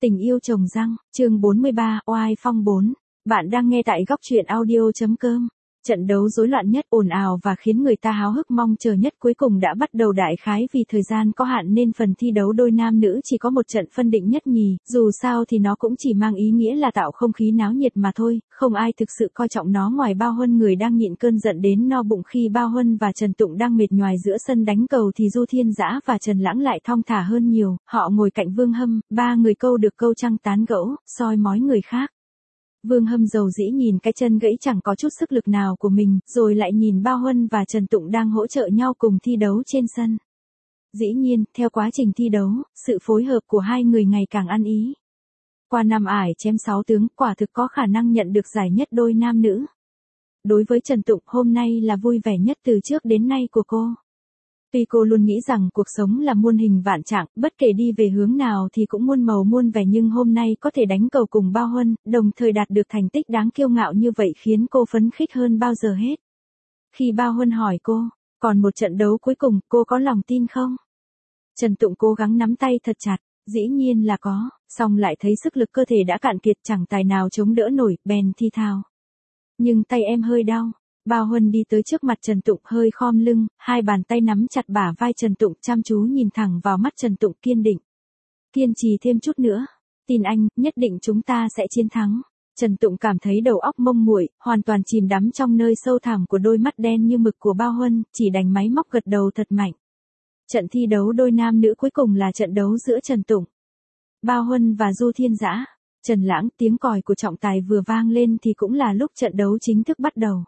Tình yêu trồng răng, chương 43, oai phong 4. Bạn đang nghe tại góc truyện audio.com. Trận đấu rối loạn nhất, ồn ào và khiến người ta háo hức mong chờ nhất cuối cùng đã bắt đầu đại khái vì thời gian có hạn nên phần thi đấu đôi nam nữ chỉ có một trận phân định nhất nhì, dù sao thì nó cũng chỉ mang ý nghĩa là tạo không khí náo nhiệt mà thôi, không ai thực sự coi trọng nó ngoài Bao Huân người đang nhịn cơn giận đến no bụng. Khi Bao Huân và Trần Tụng đang mệt nhoài giữa sân đánh cầu thì Du Thiên Dã và Trần Lãng lại thong thả hơn nhiều, họ ngồi cạnh Vương Hâm, ba người câu được câu trăng tán gẫu, soi mói người khác. Vương Hâm dầu dĩ nhìn cái chân gãy chẳng có chút sức lực nào của mình, rồi lại nhìn Bao Huân và Trần Tụng đang hỗ trợ nhau cùng thi đấu trên sân. Dĩ nhiên, theo quá trình thi đấu, sự phối hợp của hai người ngày càng ăn ý. Qua năm ải chém 6 tướng, quả thực có khả năng nhận được giải nhất đôi nam nữ. Đối với Trần Tụng, hôm nay là vui vẻ nhất từ trước đến nay của cô. Tuy cô luôn nghĩ rằng cuộc sống là muôn hình vạn trạng, bất kể đi về hướng nào thì cũng muôn màu muôn vẻ, nhưng hôm nay có thể đánh cầu cùng Bao Huân, đồng thời đạt được thành tích đáng kiêu ngạo như vậy khiến cô phấn khích hơn bao giờ hết. Khi Bao Huân hỏi cô, còn một trận đấu cuối cùng, cô có lòng tin không? Trần Tụng cố gắng nắm tay thật chặt, dĩ nhiên là có, song lại thấy sức lực cơ thể đã cạn kiệt chẳng tài nào chống đỡ nổi, bèn thi thào. Nhưng tay em hơi đau. Bao Huân đi tới trước mặt Trần Tụng hơi khom lưng, hai bàn tay nắm chặt bả vai Trần Tụng, chăm chú nhìn thẳng vào mắt Trần Tụng, kiên định. Kiên trì thêm chút nữa. Tin anh, nhất định chúng ta sẽ chiến thắng. Trần Tụng cảm thấy đầu óc mông muội, hoàn toàn chìm đắm trong nơi sâu thẳm của đôi mắt đen như mực của Bao Huân, chỉ đành máy móc gật đầu thật mạnh. Trận thi đấu đôi nam nữ cuối cùng là trận đấu giữa Trần Tụng, Bao Huân và Du Thiên Dã. Trần Lãng, tiếng còi của trọng tài vừa vang lên thì cũng là lúc trận đấu chính thức bắt đầu.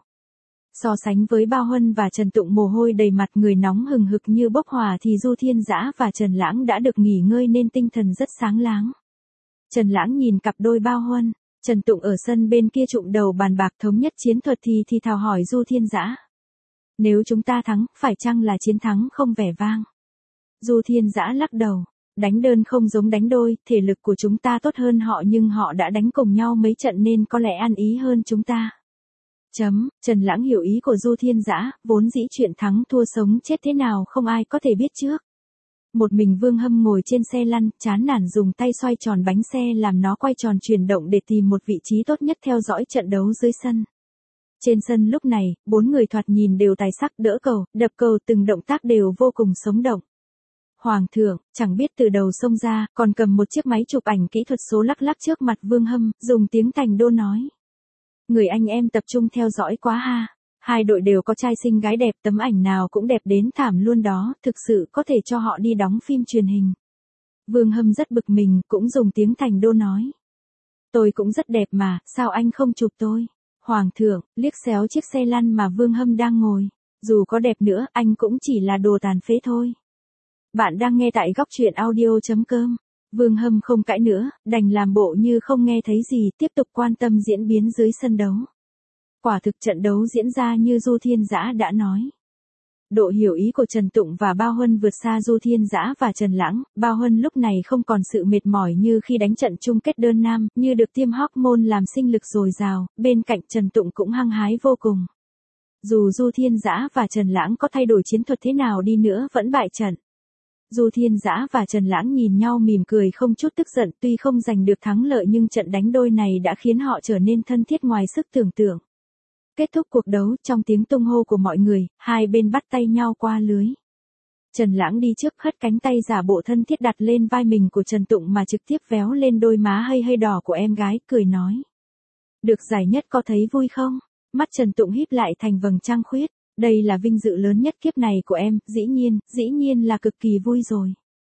So sánh với Bao Huân và Trần Tụng mồ hôi đầy mặt, người nóng hừng hực như bốc hỏa, thì Du Thiên Dã và Trần Lãng đã được nghỉ ngơi nên tinh thần rất sáng láng. Trần Lãng nhìn cặp đôi Bao Huân, Trần Tụng ở sân bên kia chụm đầu bàn bạc thống nhất chiến thuật thì thào hỏi Du Thiên Dã. Nếu chúng ta thắng, phải chăng là chiến thắng không vẻ vang? Du Thiên Dã lắc đầu. Đánh đơn không giống đánh đôi, thể lực của chúng ta tốt hơn họ nhưng họ đã đánh cùng nhau mấy trận nên có lẽ ăn ý hơn chúng ta. Trần Lãng hiểu ý của Du Thiên Dã, vốn dĩ chuyện thắng thua sống chết thế nào không ai có thể biết trước. Một mình Vương Hâm ngồi trên xe lăn, chán nản dùng tay xoay tròn bánh xe làm nó quay tròn chuyển động để tìm một vị trí tốt nhất theo dõi trận đấu dưới sân. Trên sân lúc này, bốn người thoạt nhìn đều tài sắc, đỡ cầu, đập cầu, từng động tác đều vô cùng sống động. Hoàng thượng, chẳng biết từ đầu xông ra, còn cầm một chiếc máy chụp ảnh kỹ thuật số lắc lắc trước mặt Vương Hâm, dùng tiếng Thành Đô nói. Người anh em tập trung theo dõi quá ha. Hai đội đều có trai xinh gái đẹp, tấm ảnh nào cũng đẹp đến thảm luôn đó, thực sự có thể cho họ đi đóng phim truyền hình. Vương Hâm rất bực mình, cũng dùng tiếng Thành Đô nói. Tôi cũng rất đẹp mà, sao anh không chụp tôi? Hoàng thượng, liếc xéo chiếc xe lăn mà Vương Hâm đang ngồi. Dù có đẹp nữa, anh cũng chỉ là đồ tàn phế thôi. Bạn đang nghe tại góc truyện audio.com. Vương Hâm không cãi nữa, đành làm bộ như không nghe thấy gì, tiếp tục quan tâm diễn biến dưới sân đấu. Quả thực trận đấu diễn ra như Du Thiên Dã đã nói. Độ hiểu ý của Trần Tụng và Bao Huân vượt xa Du Thiên Dã và Trần Lãng. Bao Huân lúc này không còn sự mệt mỏi như khi đánh trận chung kết đơn nam, như được tiêm hormone làm sinh lực dồi dào, bên cạnh Trần Tụng cũng hăng hái vô cùng. Dù Du Thiên Dã và Trần Lãng có thay đổi chiến thuật thế nào đi nữa vẫn bại trận. Du Thiên Dã và Trần Lãng nhìn nhau mỉm cười không chút tức giận, tuy không giành được thắng lợi nhưng trận đánh đôi này đã khiến họ trở nên thân thiết ngoài sức tưởng tượng. Kết thúc cuộc đấu, trong tiếng tung hô của mọi người, hai bên bắt tay nhau qua lưới. Trần Lãng đi trước hất cánh tay giả bộ thân thiết đặt lên vai mình của Trần Tụng mà trực tiếp véo lên đôi má hơi đỏ của em gái, cười nói. Được giải nhất có thấy vui không? Mắt Trần Tụng híp lại thành vầng trăng khuyết. Đây là vinh dự lớn nhất kiếp này của em, dĩ nhiên là cực kỳ vui rồi.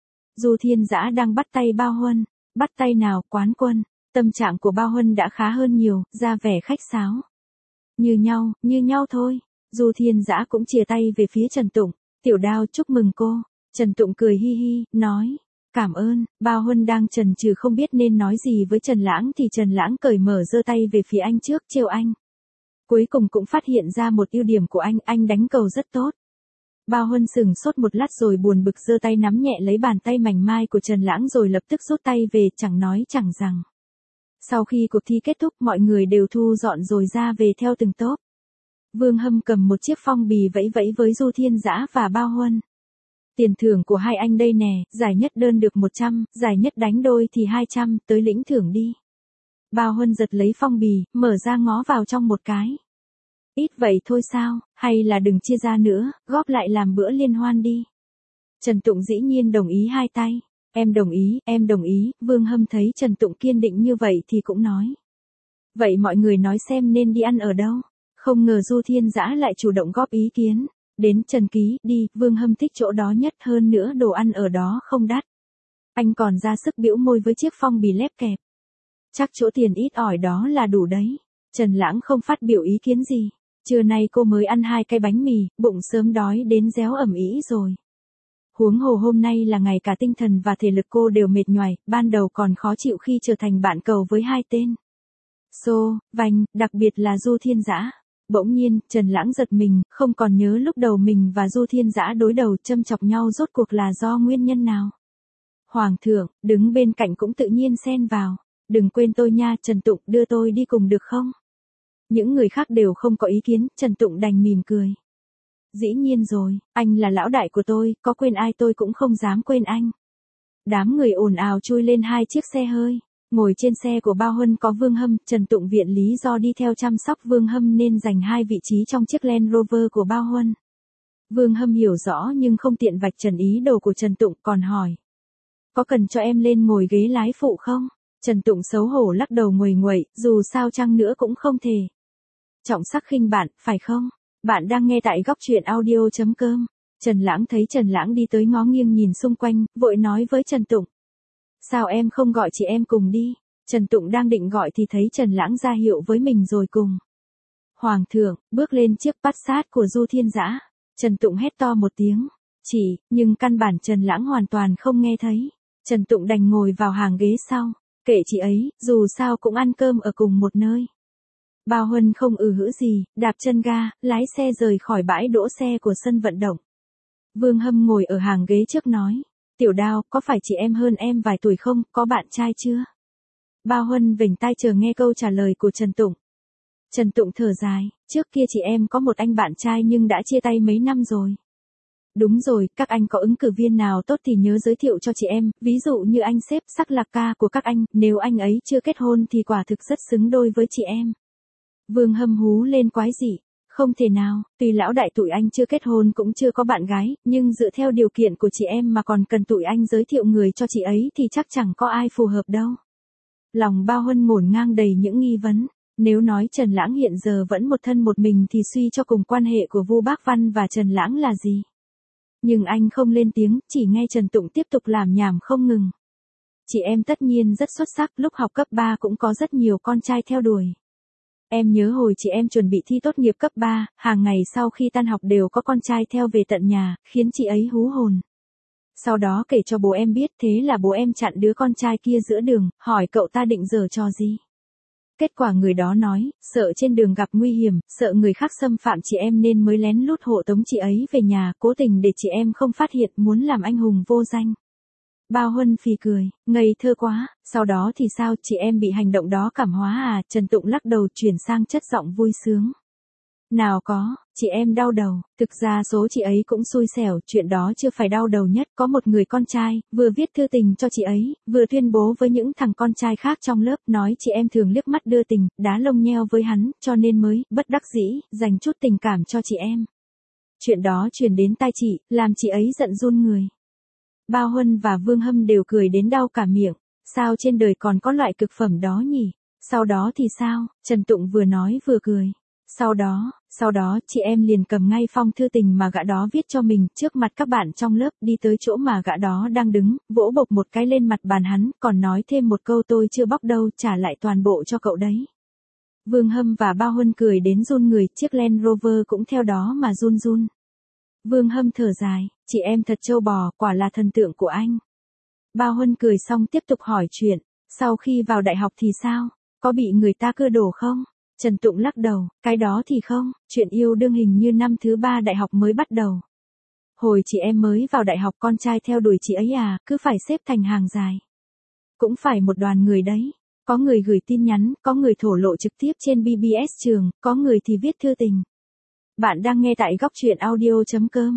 Du Thiên Dã đang bắt tay Bao Huân. Bắt tay nào, quán quân. Tâm trạng của Bao Huân đã khá hơn nhiều, ra vẻ khách sáo. Như nhau thôi. Du Thiên Dã cũng chìa tay về phía Trần Tụng. Tiểu Đao, chúc mừng cô. Trần Tụng cười hi hi, nói. Cảm ơn. Bao Huân đang chần chừ không biết nên nói gì với Trần Lãng thì Trần Lãng cởi mở giơ tay về phía anh trước, trêu anh. Cuối cùng cũng phát hiện ra một ưu điểm của anh đánh cầu rất tốt. Bao Huân sừng sốt một lát rồi buồn bực giơ tay nắm nhẹ lấy bàn tay mảnh mai của Trần Lãng rồi lập tức rút tay về, chẳng nói chẳng rằng. Sau khi cuộc thi kết thúc, mọi người đều thu dọn rồi ra về theo từng tốp. Vương Hâm cầm một chiếc phong bì vẫy vẫy với Du Thiên Dã và Bao Huân. Tiền thưởng của hai anh đây nè, giải nhất đơn được 100, giải nhất đánh đôi thì 200, tới lĩnh thưởng đi. Bao Huân giật lấy phong bì, mở ra ngó vào trong một cái. Ít vậy thôi sao, hay là đừng chia ra nữa, góp lại làm bữa liên hoan đi. Trần Tụng dĩ nhiên đồng ý hai tay. Em đồng ý, Vương Hâm thấy Trần Tụng kiên định như vậy thì cũng nói. Vậy mọi người nói xem nên đi ăn ở đâu? Không ngờ Du Thiên Dã lại chủ động góp ý kiến. Đến Trần Ký, đi, Vương Hâm thích chỗ đó nhất, hơn nữa đồ ăn ở đó không đắt. Anh còn ra sức bĩu môi với chiếc phong bì lép kẹp. Chắc chỗ tiền ít ỏi đó là đủ đấy. Trần Lãng không phát biểu ý kiến gì. Trưa nay cô mới ăn 2 cái bánh mì, bụng sớm đói đến réo ẩm ĩ rồi. Huống hồ hôm nay là ngày cả tinh thần và thể lực cô đều mệt nhoài, ban đầu còn khó chịu khi trở thành bạn cầu với hai tên. Vành, đặc biệt là Du Thiên Dã. Bỗng nhiên, Trần Lãng giật mình, không còn nhớ lúc đầu mình và Du Thiên Dã đối đầu châm chọc nhau rốt cuộc là do nguyên nhân nào. Hoàng thượng, đứng bên cạnh cũng tự nhiên xen vào. Đừng quên tôi nha, Trần Tụng, đưa tôi đi cùng được không? Những người khác đều không có ý kiến, Trần Tụng đành mỉm cười. Dĩ nhiên rồi, anh là lão đại của tôi, có quên ai tôi cũng không dám quên anh. Đám người ồn ào chui lên 2 chiếc xe hơi. Ngồi trên xe của Bao Huân có Vương Hâm, Trần Tụng viện lý do đi theo chăm sóc Vương Hâm nên giành 2 vị trí trong chiếc Land Rover của Bao Huân. Vương Hâm hiểu rõ nhưng không tiện vạch trần ý đồ của Trần Tụng, còn hỏi. Có cần cho em lên ngồi ghế lái phụ không? Trần Tụng xấu hổ lắc đầu nguầy nguậy, dù sao chăng nữa cũng không thể. Trọng sắc khinh bạn, phải không? Bạn đang nghe tại góc truyện audio.com. Trần Lãng thấy Trần Lãng đi tới ngó nghiêng nhìn xung quanh, vội nói với Trần Tụng. Sao em không gọi chị em cùng đi? Trần Tụng đang định gọi thì thấy Trần Lãng ra hiệu với mình rồi cùng. Hoàng thượng, bước lên chiếc Passat của Du Thiên Dã. Trần Tụng hét to một tiếng. Nhưng căn bản Trần Lãng hoàn toàn không nghe thấy. Trần Tụng đành ngồi vào hàng ghế sau. Kệ chị ấy, dù sao cũng ăn cơm ở cùng một nơi. Bao Huân không hữ gì, đạp chân ga, lái xe rời khỏi bãi đỗ xe của sân vận động. Vương Hâm ngồi ở hàng ghế trước nói. Tiểu Đao, có phải chị em hơn em vài tuổi không, có bạn trai chưa? Bao Huân vểnh tai chờ nghe câu trả lời của Trần Tụng. Trần Tụng thở dài, trước kia chị em có một anh bạn trai nhưng đã chia tay mấy năm rồi. Đúng rồi, các anh có ứng cử viên nào tốt thì nhớ giới thiệu cho chị em, ví dụ như anh sếp Sắc Lạc Ca của các anh, nếu anh ấy chưa kết hôn thì quả thực rất xứng đôi với chị em. Vương Hâm hú lên quái dị. Không thể nào, tuy lão đại tụi anh chưa kết hôn cũng chưa có bạn gái, nhưng dựa theo điều kiện của chị em mà còn cần tụi anh giới thiệu người cho chị ấy thì chắc chẳng có ai phù hợp đâu. Lòng Bao Huân ngổn ngang đầy những nghi vấn. Nếu nói Trần Lãng hiện giờ vẫn một thân một mình thì suy cho cùng quan hệ của Vu Bác Văn và Trần Lãng là gì? Nhưng anh không lên tiếng, chỉ nghe Trần Tụng tiếp tục làm nhảm không ngừng. Chị em tất nhiên rất xuất sắc, lúc học cấp 3 cũng có rất nhiều con trai theo đuổi. Em nhớ hồi chị em chuẩn bị thi tốt nghiệp cấp 3, hàng ngày sau khi tan học đều có con trai theo về tận nhà, khiến chị ấy hú hồn. Sau đó kể cho bố em biết, thế là bố em chặn đứa con trai kia giữa đường, hỏi cậu ta định giở trò gì. Kết quả người đó nói, sợ trên đường gặp nguy hiểm, sợ người khác xâm phạm chị em nên mới lén lút hộ tống chị ấy về nhà, cố tình để chị em không phát hiện, muốn làm anh hùng vô danh. Bao Huân phì cười, ngây thơ quá, sau đó thì sao, chị em bị hành động đó cảm hóa à? Trần Tụng lắc đầu chuyển sang chất giọng vui sướng. Nào có, chị em đau đầu, thực ra số chị ấy cũng xui xẻo, chuyện đó chưa phải đau đầu nhất, có một người con trai, vừa viết thư tình cho chị ấy, vừa tuyên bố với những thằng con trai khác trong lớp, nói chị em thường liếc mắt đưa tình, đá lông nheo với hắn, cho nên mới, bất đắc dĩ, dành chút tình cảm cho chị em. Chuyện đó truyền đến tai chị, làm chị ấy giận run người. Bao Huân và Vương Hâm đều cười đến đau cả miệng, sao trên đời còn có loại cực phẩm đó nhỉ? Sau đó thì sao? Trần Tụng vừa nói vừa cười. Sau đó, chị em liền cầm ngay phong thư tình mà gã đó viết cho mình, trước mặt các bạn trong lớp, đi tới chỗ mà gã đó đang đứng, vỗ bộc một cái lên mặt bàn hắn, còn nói thêm một câu tôi chưa bóc đâu, trả lại toàn bộ cho cậu đấy. Vương Hâm và Bao Huân cười đến run người, chiếc Land Rover cũng theo đó mà run run. Vương Hâm thở dài, chị em thật trâu bò, quả là thần tượng của anh. Bao Huân cười xong tiếp tục hỏi chuyện, sau khi vào đại học thì sao, có bị người ta cưa đổ không? Trần Tụng lắc đầu, cái đó thì không, chuyện yêu đương hình như năm thứ 3 đại học mới bắt đầu. Hồi chị em mới vào đại học con trai theo đuổi chị ấy à, cứ phải xếp thành hàng dài. Cũng phải một đoàn người đấy, có người gửi tin nhắn, có người thổ lộ trực tiếp trên BBS trường, có người thì viết thư tình. Bạn đang nghe tại góc truyện audio.com.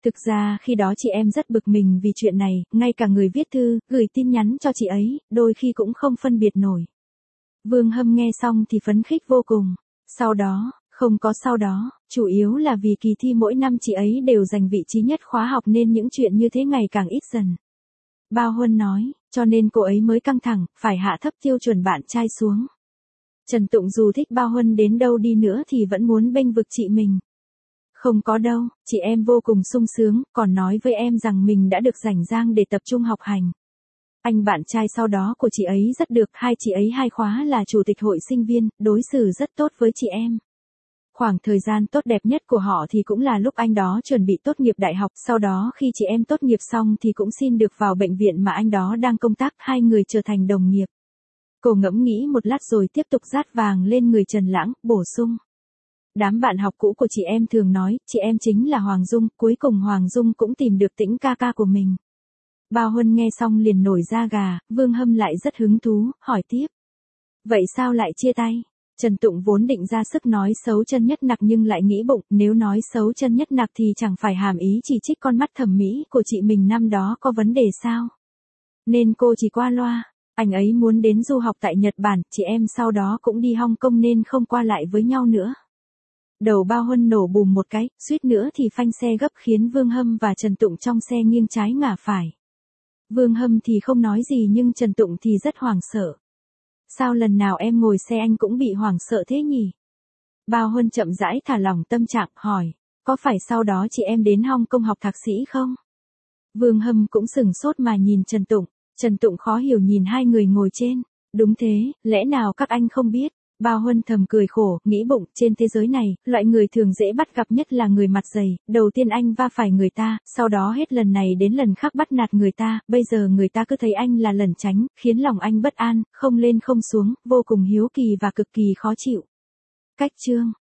Thực ra khi đó chị em rất bực mình vì chuyện này, ngay cả người viết thư, gửi tin nhắn cho chị ấy, đôi khi cũng không phân biệt nổi. Vương Hâm nghe xong thì phấn khích vô cùng. Sau đó, không có sau đó, chủ yếu là vì kỳ thi mỗi năm chị ấy đều giành vị trí nhất khóa học nên những chuyện như thế ngày càng ít dần. Bao Huân nói, cho nên cô ấy mới căng thẳng, phải hạ thấp tiêu chuẩn bạn trai xuống. Trần Tụng dù thích Bao Huân đến đâu đi nữa thì vẫn muốn bênh vực chị mình. Không có đâu, chị em vô cùng sung sướng, còn nói với em rằng mình đã được rảnh rang để tập trung học hành. Anh bạn trai sau đó của chị ấy rất được, hai chị ấy hai khóa là chủ tịch hội sinh viên, đối xử rất tốt với chị em. Khoảng thời gian tốt đẹp nhất của họ thì cũng là lúc anh đó chuẩn bị tốt nghiệp đại học, sau đó khi chị em tốt nghiệp xong thì cũng xin được vào bệnh viện mà anh đó đang công tác, hai người trở thành đồng nghiệp. Cô ngẫm nghĩ một lát rồi tiếp tục dát vàng lên người Trần Lãng, bổ sung. Đám bạn học cũ của chị em thường nói, chị em chính là Hoàng Dung, cuối cùng Hoàng Dung cũng tìm được Tĩnh ca ca của mình. Bao Huân nghe xong liền nổi da gà, Vương Hâm lại rất hứng thú, hỏi tiếp. Vậy sao lại chia tay? Trần Tụng vốn định ra sức nói xấu Chân Nhất Nặc nhưng lại nghĩ bụng, nếu nói xấu Chân Nhất Nặc thì chẳng phải hàm ý chỉ trích con mắt thẩm mỹ của chị mình năm đó có vấn đề sao? Nên cô chỉ qua loa, anh ấy muốn đến du học tại Nhật Bản, chị em sau đó cũng đi Hong Kong nên không qua lại với nhau nữa. Đầu Bao Huân nổ bùm một cái, suýt nữa thì phanh xe gấp khiến Vương Hâm và Trần Tụng trong xe nghiêng trái ngả phải. Vương Hâm thì không nói gì nhưng Trần Tụng thì rất hoảng sợ. Sao lần nào em ngồi xe anh cũng bị hoảng sợ thế nhỉ? Bao Huân chậm rãi thả lỏng tâm trạng, hỏi, có phải sau đó chị em đến Hong Kong học thạc sĩ không? Vương Hâm cũng sửng sốt mà nhìn Trần Tụng khó hiểu nhìn hai người ngồi trên. Đúng thế, lẽ nào các anh không biết? Bao Huân thầm cười khổ, nghĩ bụng, trên thế giới này, loại người thường dễ bắt gặp nhất là người mặt dày, đầu tiên anh va phải người ta, sau đó hết lần này đến lần khác bắt nạt người ta, bây giờ người ta cứ thấy anh là lẩn tránh, khiến lòng anh bất an, không lên không xuống, vô cùng hiếu kỳ và cực kỳ khó chịu. Cách chương